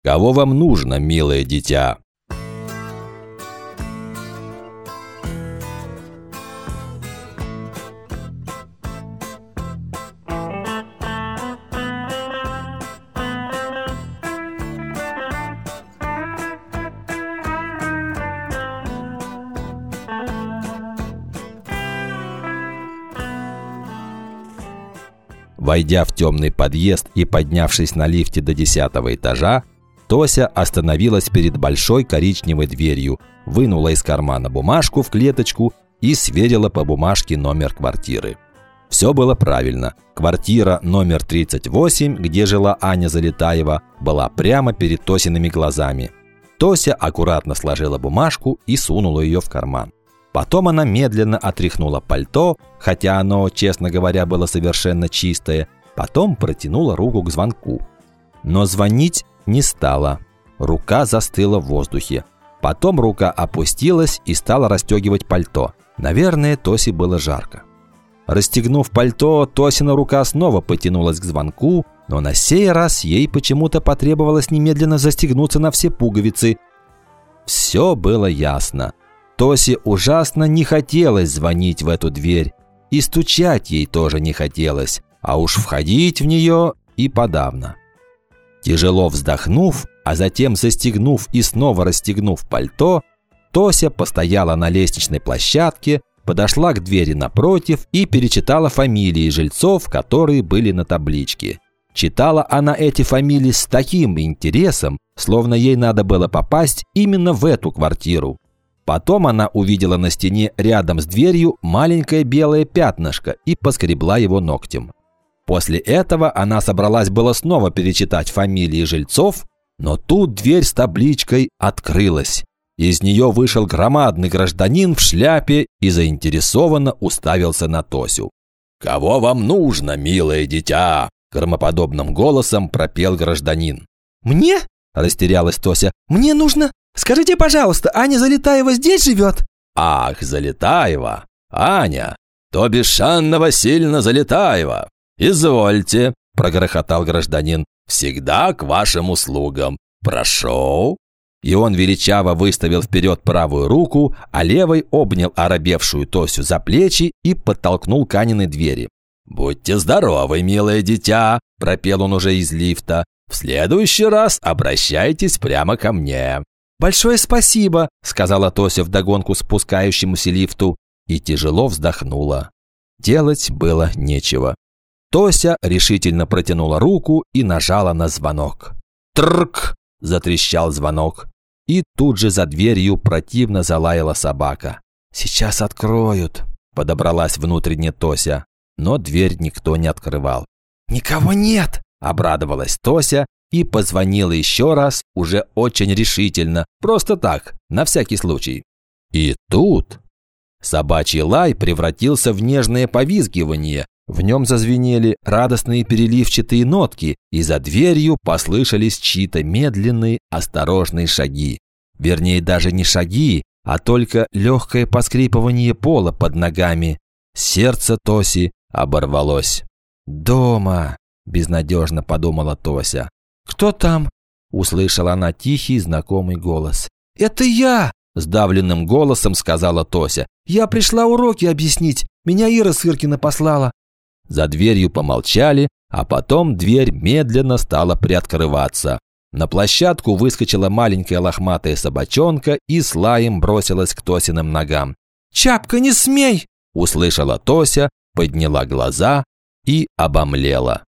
Кого вам нужно, милое дитя?» Войдя в темный подъезд и поднявшись на лифте до 10-го этажа, Тося остановилась перед большой коричневой дверью, вынула из кармана бумажку в клеточку и сверила по бумажке номер квартиры. Все было правильно. Квартира номер 38, где жила Аня Залетаева, была прямо перед Тосиными глазами. Тося аккуратно сложила бумажку и сунула ее в карман. Потом она медленно отряхнула пальто, хотя оно, честно говоря, было совершенно чистое. Потом протянула руку к звонку. Но звонить не стала. Рука застыла в воздухе. Потом рука опустилась и стала расстегивать пальто. Наверное, Тосе было жарко. Расстегнув пальто, Тосина рука снова потянулась к звонку, но на сей раз ей почему-то потребовалось немедленно застегнуться на все пуговицы. Все было ясно. Тосе ужасно не хотелось звонить в эту дверь, и стучать ей тоже не хотелось, а уж входить в нее и подавно. Тяжело вздохнув, а затем застегнув и снова расстегнув пальто, Тося постояла на лестничной площадке, подошла к двери напротив и перечитала фамилии жильцов, которые были на табличке. Читала она эти фамилии с таким интересом, словно ей надо было попасть именно в эту квартиру. Потом она увидела на стене рядом с дверью маленькое белое пятнышко и поскребла его ногтем. После этого она собралась было снова перечитать фамилии жильцов, но тут дверь с табличкой открылась. Из нее вышел громадный гражданин в шляпе и заинтересованно уставился на Тосю. «Кого вам нужно, милое дитя?» – громоподобным голосом пропел гражданин. «Мне?» – растерялась Тося. «Мне нужно... Скажите, пожалуйста, Аня Залетаева здесь живет?» «Ах, Залетаева! Аня! То бишь Анна Васильевна Залетаева! Извольте!» – прогрохотал гражданин. «Всегда к вашим услугам! Прошу!» И он величаво выставил вперед правую руку, а левой обнял оробевшую Тосю за плечи и подтолкнул к Аниной двери. «Будьте здоровы, милое дитя!» – пропел он уже из лифта. «В следующий раз обращайтесь прямо ко мне!» «Большое спасибо», – сказала Тося вдогонку спускающемуся лифту и тяжело вздохнула. Делать было нечего. Тося решительно протянула руку и нажала на звонок. «Трррк!» – затрещал звонок. И тут же за дверью противно залаяла собака. «Сейчас откроют», – подобралась внутренне Тося, но дверь никто не открывал. «Никого нет», – обрадовалась Тося и позвонила еще раз, уже очень решительно, просто так, на всякий случай. И тут собачий лай превратился в нежное повизгивание, в нем зазвенели радостные переливчатые нотки, и за дверью послышались чьи-то медленные, осторожные шаги. Вернее, даже не шаги, а только легкое поскрипывание пола под ногами. Сердце Тоси оборвалось. «Дома!» – безнадежно подумала Тося. «Кто там?» – услышала она тихий знакомый голос. «Это я!» – сдавленным голосом сказала Тося. «Я пришла уроки объяснить. Меня Ира Сыркина послала». За дверью помолчали, а потом дверь медленно стала приоткрываться. На площадку выскочила маленькая лохматая собачонка и с лаем бросилась к Тосиным ногам. «Чапка, не смей!» – услышала Тося, подняла глаза и обомлела.